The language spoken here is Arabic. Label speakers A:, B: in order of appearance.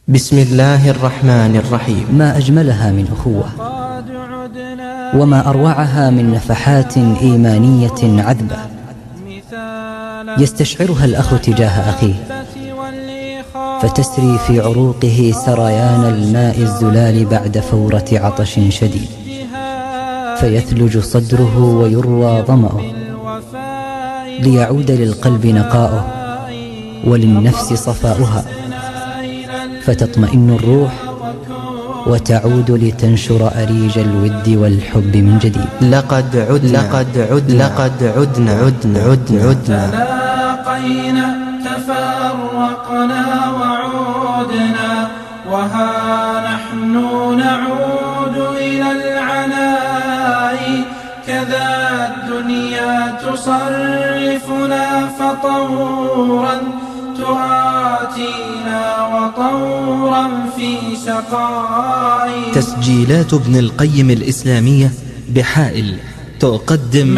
A: بسم الله الرحمن الرحيم.
B: ما أجملها من أخوة، وما أروعها من نفحات إيمانية عذبة يستشعرها الأخ تجاه أخيه، فتسري في عروقه سريان الماء الزلال بعد فورة عطش شديد، فيثلج صدره ويروى ظمأه، ليعود للقلب نقاؤه وللنفس صفاؤها، فتطمئن الروح وتعود لتنشر أريج الود والحب من جديد.
A: لقد عدنا
C: تلاقينا تفرقنا وعودنا، وها نحن نعود إلى العناء، كذا الدنيا تصرفنا فطورا تآتينا وطورا في سقاء.
D: تسجيلات ابن القيم الإسلامية بحائل تقدم